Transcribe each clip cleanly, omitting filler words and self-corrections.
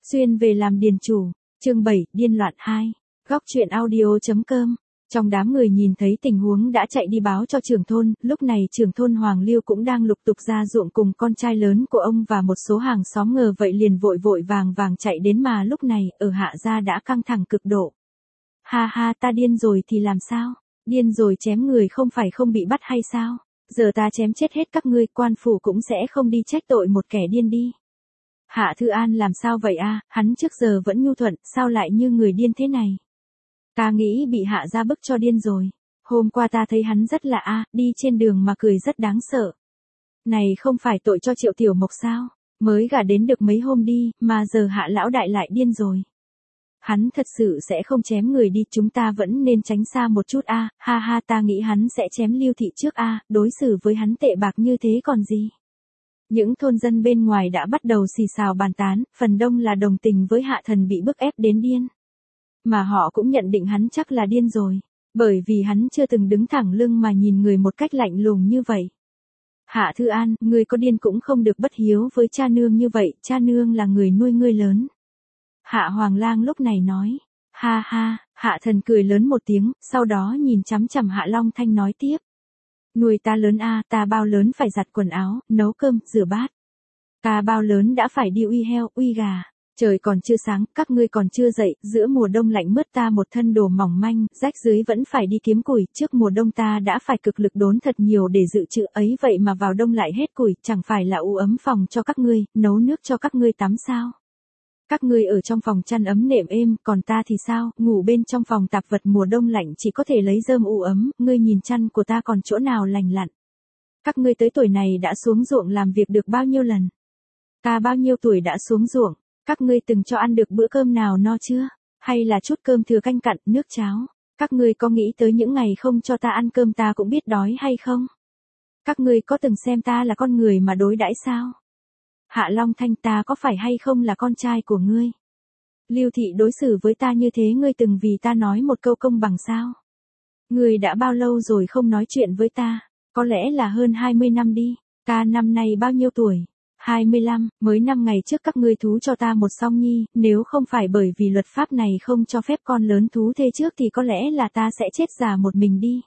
Xuyên về làm điền chủ, chương 7, điên loạn 2. Góc truyện audio.com. Trong đám người nhìn thấy tình huống đã chạy đi báo cho trưởng thôn, lúc này trưởng thôn Hoàng Liêu cũng đang lục tục ra ruộng cùng con trai lớn của ông và một số hàng xóm ngờ vậy liền vội vội vàng vàng chạy đến mà lúc này, ở Hạ gia đã căng thẳng cực độ. Ha ha, ta điên rồi thì làm sao? Điên rồi chém người không phải không bị bắt hay sao? Giờ ta chém chết hết các ngươi, quan phủ cũng sẽ không đi trách tội một kẻ điên đi. Hạ Thư An làm sao vậy a? Hắn trước giờ vẫn nhu thuận, sao lại như người điên thế này? Ta nghĩ bị Hạ gia bức cho điên rồi. Hôm qua ta thấy hắn rất lạ đi trên đường mà cười rất đáng sợ. Này không phải tội cho Triệu Tiểu Mộc sao? Mới gả đến được mấy hôm đi, mà giờ Hạ lão đại lại điên rồi. Hắn thật sự sẽ không chém người đi, chúng ta vẫn nên tránh xa một chút ha ha, ta nghĩ hắn sẽ chém Lưu thị trước đối xử với hắn tệ bạc như thế còn gì. Những thôn dân bên ngoài đã bắt đầu xì xào bàn tán, phần đông là đồng tình với Hạ Thần bị bức ép đến điên. Mà họ cũng nhận định hắn chắc là điên rồi, bởi vì hắn chưa từng đứng thẳng lưng mà nhìn người một cách lạnh lùng như vậy. Hạ Thư An, ngươi có điên cũng không được bất hiếu với cha nương như vậy, cha nương là người nuôi ngươi lớn. Hạ Hoàng Lang lúc này nói, ha ha, Hạ Thần cười lớn một tiếng, sau đó nhìn chằm chằm Hạ Long Thanh nói tiếp. Nuôi ta lớn ta bao lớn phải giặt quần áo, nấu cơm, rửa bát. Ta bao lớn đã phải đi uy heo, uy gà. Trời còn chưa sáng, các ngươi còn chưa dậy, giữa mùa đông lạnh mướt ta một thân đồ mỏng manh, rách dưới vẫn phải đi kiếm củi, trước mùa đông ta đã phải cực lực đốn thật nhiều để dự trữ ấy vậy mà vào đông lại hết củi, chẳng phải là u ấm phòng cho các ngươi, nấu nước cho các ngươi tắm sao? Các ngươi ở trong phòng chăn ấm nệm êm, còn ta thì sao, ngủ bên trong phòng tạp vật mùa đông lạnh chỉ có thể lấy rơm u ấm, ngươi nhìn chăn của ta còn chỗ nào lành lặn. Các ngươi tới tuổi này đã xuống ruộng làm việc được bao nhiêu lần? Ta bao nhiêu tuổi đã xuống ruộng, các ngươi từng cho ăn được bữa cơm nào no chưa? Hay là chút cơm thừa canh cặn, nước cháo? Các ngươi có nghĩ tới những ngày không cho ta ăn cơm ta cũng biết đói hay không? Các ngươi có từng xem ta là con người mà đối đãi sao? Hạ Long Thanh, ta có phải hay không là con trai của ngươi? Lưu thị đối xử với ta như thế ngươi từng vì ta nói một câu công bằng sao? Ngươi đã bao lâu rồi không nói chuyện với ta? Có lẽ là hơn 20 năm đi. Ta năm nay bao nhiêu tuổi? 25, mới 5 ngày trước các ngươi thú cho ta một song nhi, nếu không phải bởi vì luật pháp này không cho phép con lớn thú thê trước thì có lẽ là ta sẽ chết già một mình đi.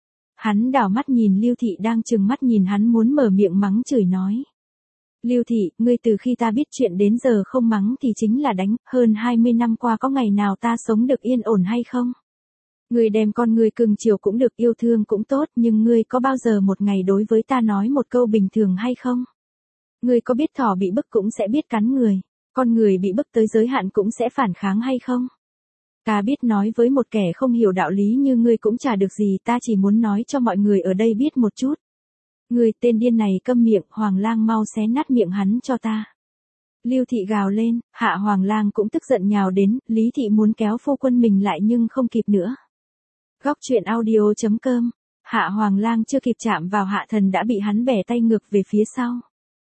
Hắn đảo mắt nhìn Lưu thị đang trừng mắt nhìn hắn muốn mở miệng mắng chửi nói. Lưu thị, ngươi từ khi ta biết chuyện đến giờ không mắng thì chính là đánh, hơn 20 năm qua có ngày nào ta sống được yên ổn hay không? Ngươi đem con ngươi cưng chiều cũng được, yêu thương cũng tốt, nhưng ngươi có bao giờ một ngày đối với ta nói một câu bình thường hay không? Ngươi có biết thỏ bị bức cũng sẽ biết cắn người, con người bị bức tới giới hạn cũng sẽ phản kháng hay không? Ta biết nói với một kẻ không hiểu đạo lý như ngươi cũng chả được gì, ta chỉ muốn nói cho mọi người ở đây biết một chút. Ngươi tên điên này câm miệng, Hoàng Lang mau xé nát miệng hắn cho ta. Lưu thị gào lên, Hạ Hoàng Lang cũng tức giận nhào đến, Lý thị muốn kéo phu quân mình lại nhưng không kịp nữa. Góc truyện audio.com. Hạ Hoàng Lang chưa kịp chạm vào Hạ Thần đã bị hắn bẻ tay ngược về phía sau.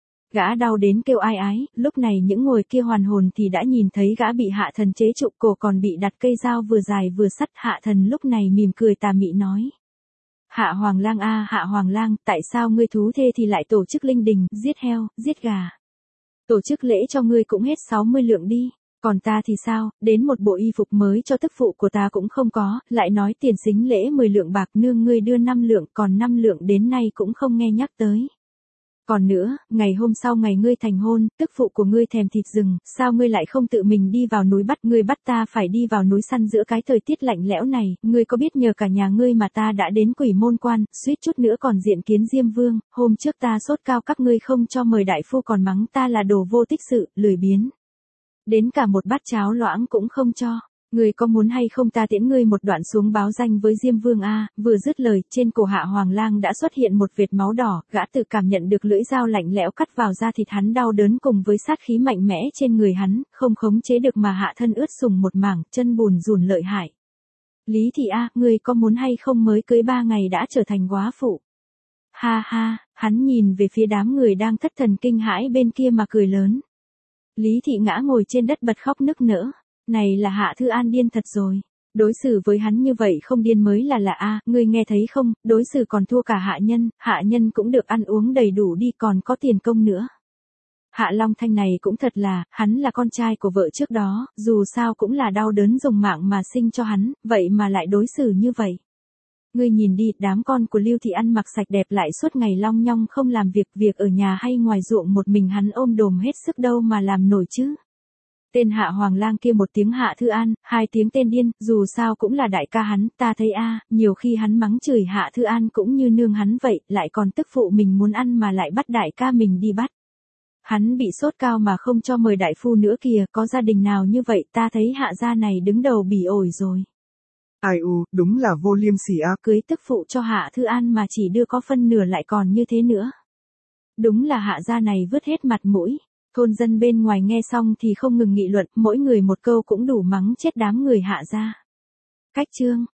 Gã đau đến kêu ai ái, lúc này những ngồi kia hoàn hồn thì đã nhìn thấy gã bị Hạ Thần chế trụ cổ còn bị đặt cây dao vừa dài vừa sắt. Hạ Thần lúc này mỉm cười tà mị nói. Hạ Hoàng Lang Hạ Hoàng Lang, tại sao ngươi thú thê thì lại tổ chức linh đình, giết heo, giết gà? Tổ chức lễ cho ngươi cũng hết 60 lượng đi, còn ta thì sao, đến một bộ y phục mới cho tức phụ của ta cũng không có, lại nói tiền sính lễ 10 lượng bạc nương ngươi đưa 5 lượng, còn 5 lượng đến nay cũng không nghe nhắc tới. Còn nữa, ngày hôm sau ngày ngươi thành hôn, tức phụ của ngươi thèm thịt rừng, sao ngươi lại không tự mình đi vào núi bắt, ngươi bắt ta phải đi vào núi săn giữa cái thời tiết lạnh lẽo này, ngươi có biết nhờ cả nhà ngươi mà ta đã đến Quỷ Môn Quan, suýt chút nữa còn diện kiến Diêm Vương, hôm trước ta sốt cao các ngươi không cho mời đại phu còn mắng ta là đồ vô tích sự, lười biếng. Đến cả một bát cháo loãng cũng không cho. Ngươi có muốn hay không ta tiễn ngươi một đoạn xuống báo danh với Diêm Vương vừa dứt lời, trên cổ Hạ Hoàng Lang đã xuất hiện một vệt máu đỏ, gã tự cảm nhận được lưỡi dao lạnh lẽo cắt vào da thịt hắn đau đớn cùng với sát khí mạnh mẽ trên người hắn, không khống chế được mà Hạ Thân ướt sũng một mảng, chân bùn rùn lợi hại. Lý thị ngươi có muốn hay không mới cưới 3 ngày đã trở thành góa phụ? Ha ha, hắn nhìn về phía đám người đang thất thần kinh hãi bên kia mà cười lớn. Lý thị ngã ngồi trên đất bật khóc nức nở. Này là Hạ Thư An điên thật rồi. Đối xử với hắn như vậy không điên mới là lạ ngươi nghe thấy không, đối xử còn thua cả hạ nhân cũng được ăn uống đầy đủ đi còn có tiền công nữa. Hạ Long Thanh này cũng thật là, hắn là con trai của vợ trước đó, dù sao cũng là đau đớn dùng mạng mà sinh cho hắn, vậy mà lại đối xử như vậy. Ngươi nhìn đi, đám con của Lưu Thị ăn mặc sạch đẹp lại suốt ngày long nhong không làm việc ở nhà hay ngoài ruộng một mình hắn ôm đồm hết sức đâu mà làm nổi chứ. Tên Hạ Hoàng Lang kia một tiếng Hạ Thư An, hai tiếng tên điên, dù sao cũng là đại ca hắn, ta thấy nhiều khi hắn mắng chửi Hạ Thư An cũng như nương hắn vậy, lại còn tức phụ mình muốn ăn mà lại bắt đại ca mình đi bắt. Hắn bị sốt cao mà không cho mời đại phu nữa kìa, có gia đình nào như vậy, ta thấy Hạ gia này đứng đầu bỉ ổi rồi. Ai đúng là vô liêm sỉ á. Cưới tức phụ cho Hạ Thư An mà chỉ đưa có phân nửa lại còn như thế nữa. Đúng là Hạ gia này vứt hết mặt mũi. Thôn dân bên ngoài nghe xong thì không ngừng nghị luận, mỗi người một câu cũng đủ mắng chết đám người Hạ gia. Cách chương